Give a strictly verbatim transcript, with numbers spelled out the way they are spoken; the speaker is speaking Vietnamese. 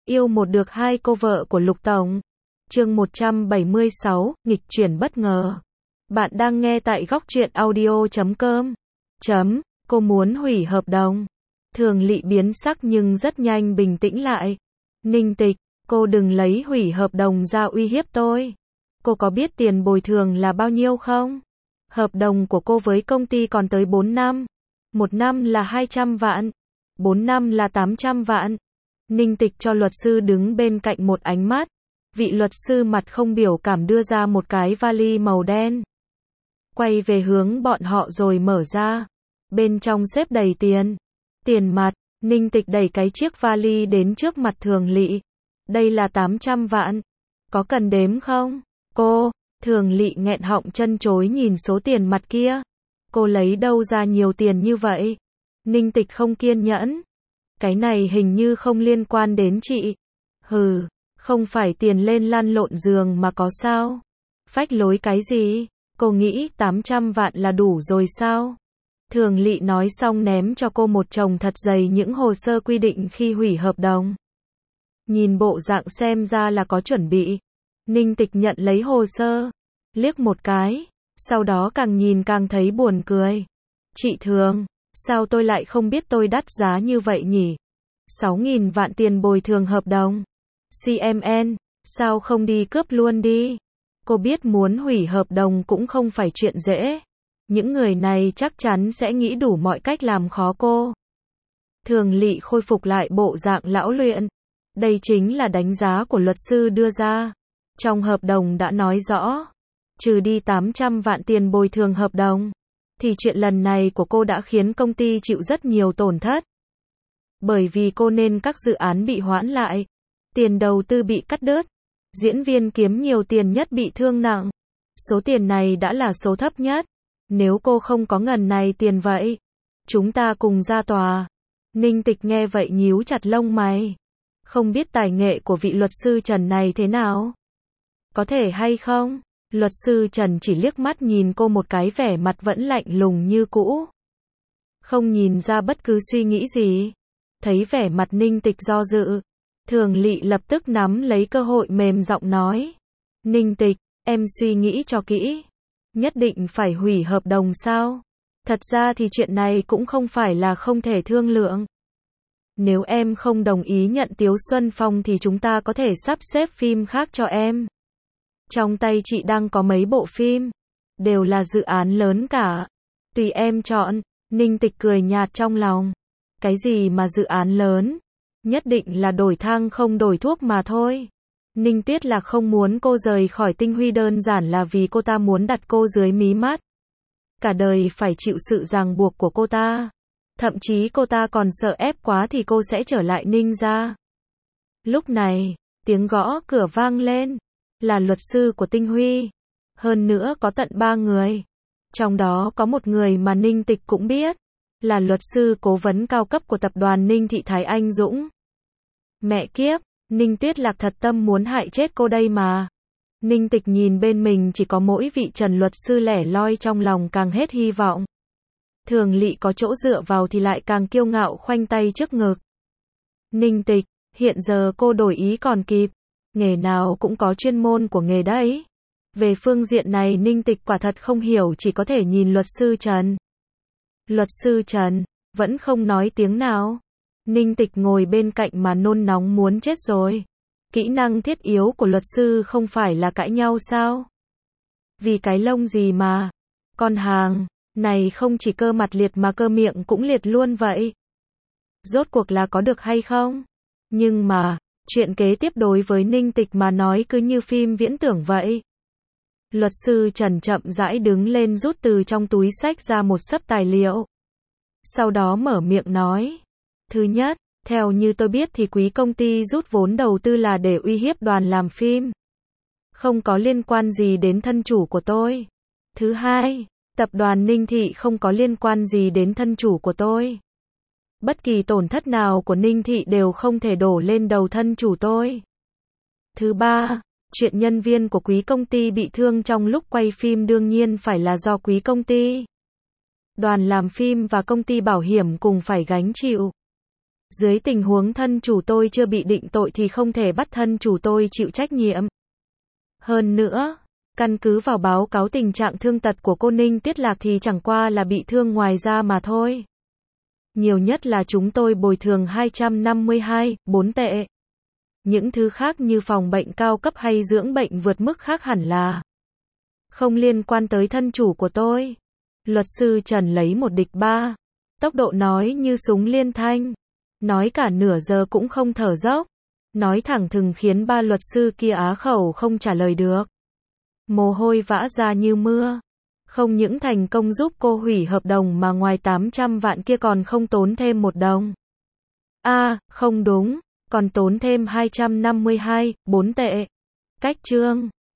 Yêu một được hai cô vợ của Lục Tổng. Chương một trăm bảy mươi sáu, nghịch chuyển bất ngờ. Bạn đang nghe tại góc truyện audio chấm com. Chấm, cô muốn hủy hợp đồng. Thường Lị biến sắc nhưng rất nhanh bình tĩnh lại. Ninh Tịch, cô đừng lấy hủy hợp đồng ra uy hiếp tôi. Cô có biết tiền bồi thường là bao nhiêu không? Hợp đồng của cô với công ty còn tới bốn năm. Một năm là hai trăm vạn. Bốn năm là tám trăm vạn. Ninh Tịch cho luật sư đứng bên cạnh một ánh mắt. Vị luật sư mặt không biểu cảm đưa ra một cái vali màu đen. Quay về hướng bọn họ rồi mở ra. Bên trong xếp đầy tiền. Tiền mặt. Ninh Tịch đẩy cái chiếc vali đến trước mặt Thường Lị. Đây là tám trăm vạn. Có cần đếm không? Cô, Thường Lị nghẹn họng chân chối nhìn số tiền mặt kia. Cô lấy đâu ra nhiều tiền như vậy? Ninh Tịch không kiên nhẫn. Cái này hình như không liên quan đến chị. Hừ, không phải tiền lên lăn lộn giường mà có sao? Phách lối cái gì? Cô nghĩ tám trăm vạn là đủ rồi sao? Thường Lị nói xong ném cho cô một chồng thật dày những hồ sơ quy định khi hủy hợp đồng. Nhìn bộ dạng xem ra là có chuẩn bị. Ninh Tịch nhận lấy hồ sơ, liếc một cái, sau đó càng nhìn càng thấy buồn cười. Chị Thường, sao tôi lại không biết tôi đắt giá như vậy nhỉ? sáu nghìn vạn tiền bồi thường hợp đồng. xê em en, sao không đi cướp luôn đi? Cô biết muốn hủy hợp đồng cũng không phải chuyện dễ. Những người này chắc chắn sẽ nghĩ đủ mọi cách làm khó cô. Thường Lị khôi phục lại bộ dạng lão luyện. Đây chính là đánh giá của luật sư đưa ra. Trong hợp đồng đã nói rõ, trừ đi tám trăm vạn tiền bồi thường hợp đồng, thì chuyện lần này của cô đã khiến công ty chịu rất nhiều tổn thất. Bởi vì cô nên các dự án bị hoãn lại, tiền đầu tư bị cắt đứt, diễn viên kiếm nhiều tiền nhất bị thương nặng. Số tiền này đã là số thấp nhất. Nếu cô không có ngần này tiền vậy, chúng ta cùng ra tòa. Ninh Tịch nghe vậy nhíu chặt lông mày. Không biết tài nghệ của vị luật sư Trần này thế nào? Có thể hay không? Luật sư Trần chỉ liếc mắt nhìn cô một cái, vẻ mặt vẫn lạnh lùng như cũ. Không nhìn ra bất cứ suy nghĩ gì. Thấy vẻ mặt Ninh Tịch do dự, Thường Lị lập tức nắm lấy cơ hội mềm giọng nói. Ninh Tịch, em suy nghĩ cho kỹ. Nhất định phải hủy hợp đồng sao? Thật ra thì chuyện này cũng không phải là không thể thương lượng. Nếu em không đồng ý nhận Tiếu Xuân Phong thì chúng ta có thể sắp xếp phim khác cho em. Trong tay chị đang có mấy bộ phim, đều là dự án lớn cả. Tùy em chọn. Ninh Tịch cười nhạt trong lòng. Cái gì mà dự án lớn? Nhất định là đổi thang không đổi thuốc mà thôi. Ninh Tuyết là không muốn cô rời khỏi Tinh Huy, đơn giản là vì cô ta muốn đặt cô dưới mí mắt. Cả đời phải chịu sự ràng buộc của cô ta. Thậm chí cô ta còn sợ ép quá thì cô sẽ trở lại Ninh gia. Lúc này, tiếng gõ cửa vang lên. Là luật sư của Tinh Huy. Hơn nữa có tận ba người. Trong đó có một người mà Ninh Tịch cũng biết. Là luật sư cố vấn cao cấp của tập đoàn Ninh Thị Thái Anh Dũng. Mẹ kiếp, Ninh Tuyết Lạc thật tâm muốn hại chết cô đây mà. Ninh Tịch nhìn bên mình chỉ có mỗi vị Trần luật sư lẻ loi, trong lòng càng hết hy vọng. Thường Lị có chỗ dựa vào thì lại càng kiêu ngạo khoanh tay trước ngực. Ninh Tịch, hiện giờ cô đổi ý còn kịp. Nghề nào cũng có chuyên môn của nghề đấy. Về phương diện này Ninh Tịch quả thật không hiểu, chỉ có thể nhìn luật sư Trần. Luật sư Trần vẫn không nói tiếng nào. Ninh Tịch ngồi bên cạnh mà nôn nóng muốn chết rồi. Kỹ năng thiết yếu của luật sư không phải là cãi nhau sao? Vì cái lông gì mà con hàng này không chỉ cơ mặt liệt mà cơ miệng cũng liệt luôn vậy? Rốt cuộc là có được hay không? Nhưng mà chuyện kế tiếp đối với Ninh Tịch mà nói cứ như phim viễn tưởng vậy. Luật sư Trần chậm rãi đứng lên, rút từ trong túi xách ra một xấp tài liệu. Sau đó mở miệng nói. Thứ nhất, theo như tôi biết thì quý công ty rút vốn đầu tư là để uy hiếp đoàn làm phim. Không có liên quan gì đến thân chủ của tôi. Thứ hai, tập đoàn Ninh Thị không có liên quan gì đến thân chủ của tôi. Bất kỳ tổn thất nào của Ninh Thị đều không thể đổ lên đầu thân chủ tôi. Thứ ba, chuyện nhân viên của quý công ty bị thương trong lúc quay phim đương nhiên phải là do quý công ty. Đoàn làm phim và công ty bảo hiểm cùng phải gánh chịu. Dưới tình huống thân chủ tôi chưa bị định tội thì không thể bắt thân chủ tôi chịu trách nhiệm. Hơn nữa, căn cứ vào báo cáo tình trạng thương tật của cô Ninh Tuyết Lạc thì chẳng qua là bị thương ngoài da mà thôi. Nhiều nhất là chúng tôi bồi thường hai trăm năm mươi hai, bốn tệ. Những thứ khác như phòng bệnh cao cấp hay dưỡng bệnh vượt mức khác hẳn là không liên quan tới thân chủ của tôi. Luật sư Trần lấy một địch ba. Tốc độ nói như súng liên thanh. Nói cả nửa giờ cũng không thở dốc. Nói thẳng thừng khiến ba luật sư kia á khẩu không trả lời được. Mồ hôi vã ra như mưa. Không những thành công giúp cô hủy hợp đồng mà ngoài tám trăm vạn kia còn không tốn thêm một đồng. A, à, không đúng, còn tốn thêm hai trăm năm mươi hai, bốn tệ. Cách chương